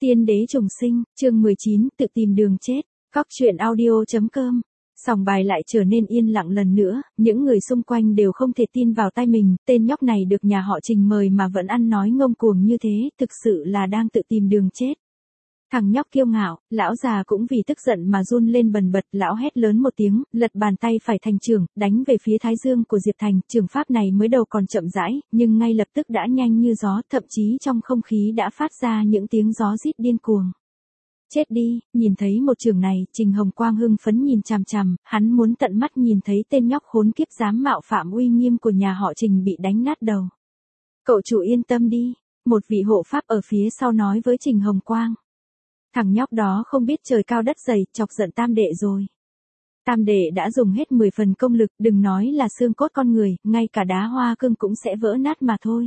Tiên đế trùng sinh, chương 19, tự tìm đường chết. Cóc truyện audio.com. Sòng bài lại trở nên yên lặng lần nữa, những người xung quanh đều không thể tin vào tai mình, tên nhóc này được nhà họ Trình mời mà vẫn ăn nói ngông cuồng như thế, thực sự là đang tự tìm đường chết. Thằng nhóc kiêu ngạo, lão già cũng vì tức giận mà run lên bần bật, lão hét lớn một tiếng, lật bàn tay phải thành chưởng, đánh về phía thái dương của Diệp Thành, chưởng pháp này mới đầu còn chậm rãi, nhưng ngay lập tức đã nhanh như gió, thậm chí trong không khí đã phát ra những tiếng gió rít điên cuồng. Chết đi, nhìn thấy một chưởng này, Trình Hồng Quang hưng phấn nhìn chằm chằm, hắn muốn tận mắt nhìn thấy tên nhóc khốn kiếp dám mạo phạm uy nghiêm của nhà họ Trình bị đánh nát đầu. Cậu chủ yên tâm đi, một vị hộ pháp ở phía sau nói với Trình Hồng Quang. Thằng nhóc đó không biết trời cao đất dày, chọc giận tam đệ rồi. Tam đệ đã dùng hết 10 phần công lực, đừng nói là xương cốt con người, ngay cả đá hoa cương cũng sẽ vỡ nát mà thôi.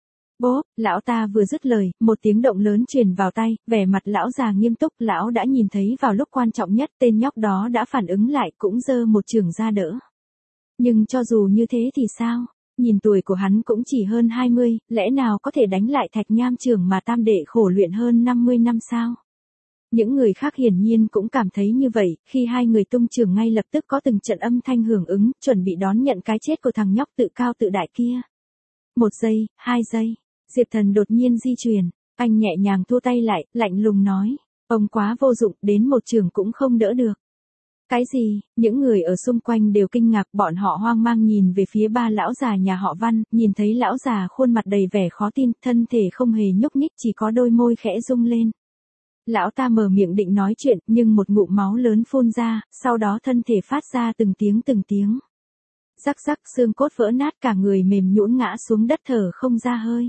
Bố, lão ta vừa dứt lời, một tiếng động lớn truyền vào tai, vẻ mặt lão già nghiêm túc, lão đã nhìn thấy vào lúc quan trọng nhất tên nhóc đó đã phản ứng lại cũng giơ một chưởng ra đỡ. Nhưng cho dù như thế thì sao? Nhìn tuổi của hắn cũng chỉ hơn 20, lẽ nào có thể đánh lại thạch nham chưởng mà tam đệ khổ luyện hơn 50 năm sao? Những người khác hiển nhiên cũng cảm thấy như vậy, khi hai người tung chưởng ngay lập tức có từng trận âm thanh hưởng ứng, chuẩn bị đón nhận cái chết của thằng nhóc tự cao tự đại kia. 1 giây, 2 giây, Diệp Thần đột nhiên di chuyển, anh nhẹ nhàng thua tay lại, lạnh lùng nói, ông quá vô dụng, đến một chưởng cũng không đỡ được. Cái gì? Những người ở xung quanh đều kinh ngạc, bọn họ hoang mang nhìn về phía ba lão già nhà họ Văn, nhìn thấy lão già khuôn mặt đầy vẻ khó tin, thân thể không hề nhúc nhích, chỉ có đôi môi khẽ rung lên. Lão ta mở miệng định nói chuyện, nhưng một ngụm máu lớn phun ra, sau đó thân thể phát ra từng tiếng. Rắc rắc, xương cốt vỡ nát, cả người mềm nhũn ngã xuống đất thở không ra hơi.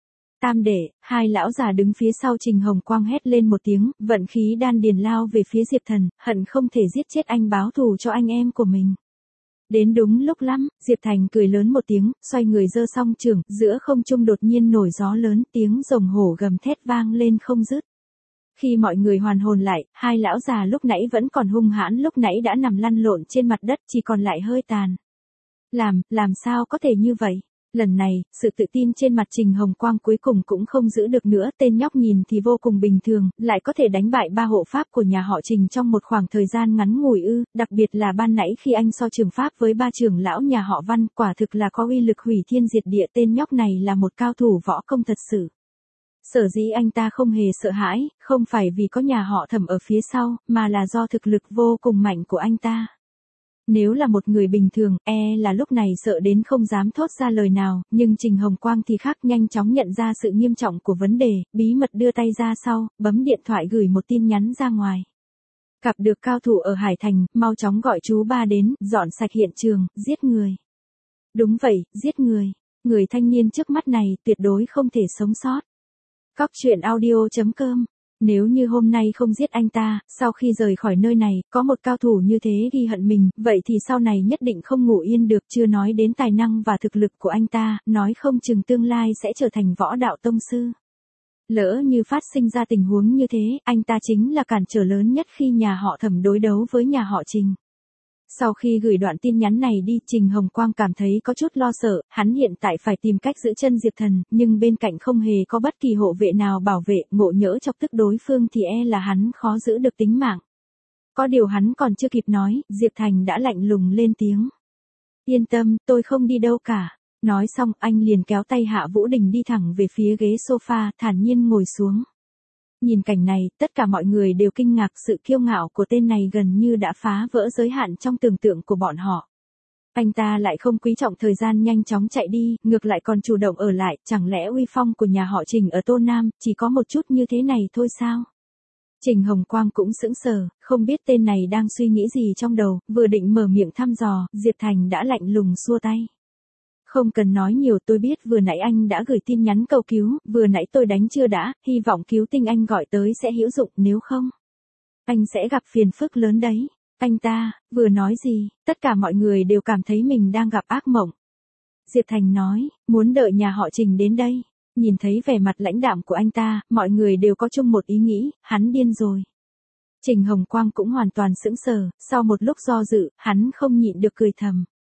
Tam đệ, hai lão già đứng phía sau Trình Hồng Quang hét lên một tiếng, vận khí đan điền lao về phía Diệp Thần, hận không thể giết chết anh báo thù cho anh em của mình. Đến đúng lúc lắm, Diệp Thành cười lớn một tiếng, xoay người giơ song chưởng, giữa không trung đột nhiên nổi gió lớn, tiếng rồng hổ gầm thét vang lên không dứt. Khi mọi người hoàn hồn lại, hai lão già lúc nãy vẫn còn hung hãn lúc nãy đã nằm lăn lộn trên mặt đất, chỉ còn lại hơi tàn. Làm sao có thể như vậy? Lần này, sự tự tin trên mặt Trình Hồng Quang cuối cùng cũng không giữ được nữa, tên nhóc nhìn thì vô cùng bình thường, lại có thể đánh bại ba hộ pháp của nhà họ Trình trong một khoảng thời gian ngắn ngủi ư, đặc biệt là ban nãy khi anh so trường pháp với ba trưởng lão nhà họ Văn, quả thực là có uy lực hủy thiên diệt địa, tên nhóc này là một cao thủ võ công thật sự. Sở dĩ anh ta không hề sợ hãi, không phải vì có nhà họ Thẩm ở phía sau, mà là do thực lực vô cùng mạnh của anh ta. Nếu là một người bình thường, là lúc này sợ đến không dám thốt ra lời nào, nhưng Trình Hồng Quang thì khác, nhanh chóng nhận ra sự nghiêm trọng của vấn đề, bí mật đưa tay ra sau, bấm điện thoại gửi một tin nhắn ra ngoài. Gặp được cao thủ ở Hải Thành, mau chóng gọi chú ba đến, dọn sạch hiện trường, giết người. Đúng vậy, giết người. Người thanh niên trước mắt này tuyệt đối không thể sống sót. Cóc truyện audio.com. Nếu như hôm nay không giết anh ta, sau khi rời khỏi nơi này, có một cao thủ như thế ghi hận mình, vậy thì sau này nhất định không ngủ yên được, chưa nói đến tài năng và thực lực của anh ta, nói không chừng tương lai sẽ trở thành võ đạo tông sư. Lỡ như phát sinh ra tình huống như thế, anh ta chính là cản trở lớn nhất khi nhà họ Thẩm đối đấu với nhà họ Trình. Sau khi gửi đoạn tin nhắn này đi, Trình Hồng Quang cảm thấy có chút lo sợ, hắn hiện tại phải tìm cách giữ chân Diệp Thần, nhưng bên cạnh không hề có bất kỳ hộ vệ nào bảo vệ, ngộ nhỡ chọc tức đối phương thì là hắn khó giữ được tính mạng. Có điều hắn còn chưa kịp nói, Diệp Thành đã lạnh lùng lên tiếng. Yên tâm, tôi không đi đâu cả. Nói xong, anh liền kéo tay Hạ Vũ Đình đi thẳng về phía ghế sofa, thản nhiên ngồi xuống. Nhìn cảnh này, tất cả mọi người đều kinh ngạc, sự kiêu ngạo của tên này gần như đã phá vỡ giới hạn trong tưởng tượng của bọn họ. Anh ta lại không quý trọng thời gian nhanh chóng chạy đi, ngược lại còn chủ động ở lại, chẳng lẽ uy phong của nhà họ Trình ở Tô Nam chỉ có một chút như thế này thôi sao? Trình Hồng Quang cũng sững sờ, không biết tên này đang suy nghĩ gì trong đầu, vừa định mở miệng thăm dò, Diệp Thành đã lạnh lùng xua tay. Không cần nói nhiều, tôi biết vừa nãy anh đã gửi tin nhắn cầu cứu, vừa nãy tôi đánh chưa đã, hy vọng cứu tinh anh gọi tới sẽ hữu dụng, nếu không, anh sẽ gặp phiền phức lớn đấy. Anh ta, vừa nói gì, tất cả mọi người đều cảm thấy mình đang gặp ác mộng. Diệp Thành nói, muốn đợi nhà họ Trình đến đây. Nhìn thấy vẻ mặt lãnh đạm của anh ta, mọi người đều có chung một ý nghĩ, hắn điên rồi. Trình Hồng Quang cũng hoàn toàn sững sờ, sau một lúc do dự, hắn không nhịn được cười thầm.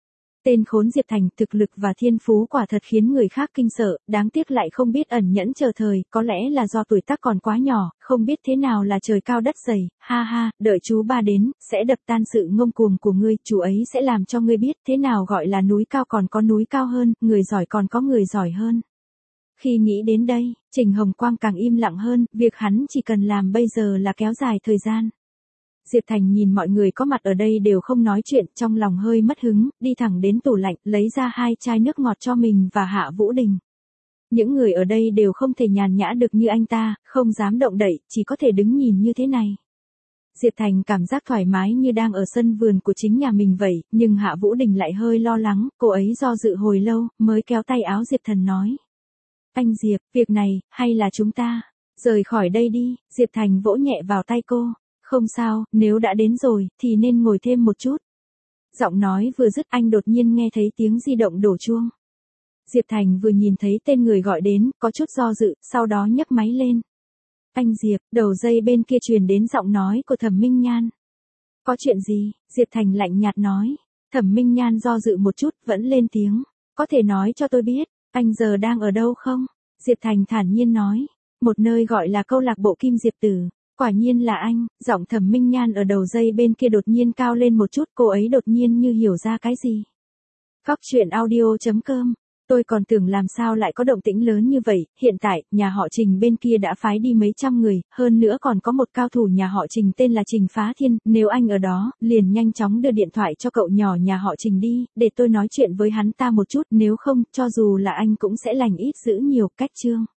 Tên khốn Diệp Thành thực lực và thiên phú quả thật khiến người khác kinh sợ, đáng tiếc lại không biết ẩn nhẫn chờ thời, có lẽ là do tuổi tác còn quá nhỏ, không biết thế nào là trời cao đất dày, ha ha, đợi chú ba đến, sẽ đập tan sự ngông cuồng của ngươi, chú ấy sẽ làm cho ngươi biết thế nào gọi là núi cao còn có núi cao hơn, người giỏi còn có người giỏi hơn. Khi nghĩ đến đây, Trình Hồng Quang càng im lặng hơn, việc hắn chỉ cần làm bây giờ là kéo dài thời gian. Diệp Thành nhìn mọi người có mặt ở đây đều không nói chuyện, trong lòng hơi mất hứng, đi thẳng đến tủ lạnh, lấy ra 2 chai nước ngọt cho mình và Hạ Vũ Đình. Những người ở đây đều không thể nhàn nhã được như anh ta, không dám động đậy, chỉ có thể đứng nhìn như thế này. Diệp Thành cảm giác thoải mái như đang ở sân vườn của chính nhà mình vậy, nhưng Hạ Vũ Đình lại hơi lo lắng, cô ấy do dự hồi lâu, mới kéo tay áo Diệp Thần nói. Anh Diệp, việc này, hay là chúng ta rời khỏi đây đi, Diệp Thành vỗ nhẹ vào tay cô. Không sao, nếu đã đến rồi, thì nên ngồi thêm một chút. Giọng nói vừa dứt anh đột nhiên nghe thấy tiếng di động đổ chuông. Diệp Thành vừa nhìn thấy tên người gọi đến, có chút do dự, sau đó nhấc máy lên. Anh Diệp, đầu dây bên kia truyền đến giọng nói của Thẩm Minh Nhan. Có chuyện gì? Diệp Thành lạnh nhạt nói. Thẩm Minh Nhan do dự một chút, vẫn lên tiếng. Có thể nói cho tôi biết, anh giờ đang ở đâu không? Diệp Thành thản nhiên nói. Một nơi gọi là câu lạc bộ Kim Diệp Tử. Quả nhiên là anh, giọng Thẩm Minh Nhan ở đầu dây bên kia đột nhiên cao lên một chút, cô ấy đột nhiên như hiểu ra cái gì. Góc truyện audio.com, tôi còn tưởng làm sao lại có động tĩnh lớn như vậy, hiện tại, nhà họ Trình bên kia đã phái đi mấy trăm người, hơn nữa còn có một cao thủ nhà họ Trình tên là Trình Phá Thiên, nếu anh ở đó, liền nhanh chóng đưa điện thoại cho cậu nhỏ nhà họ Trình đi, để tôi nói chuyện với hắn ta một chút, nếu không, cho dù là anh cũng sẽ lành ít dữ nhiều, cách chương.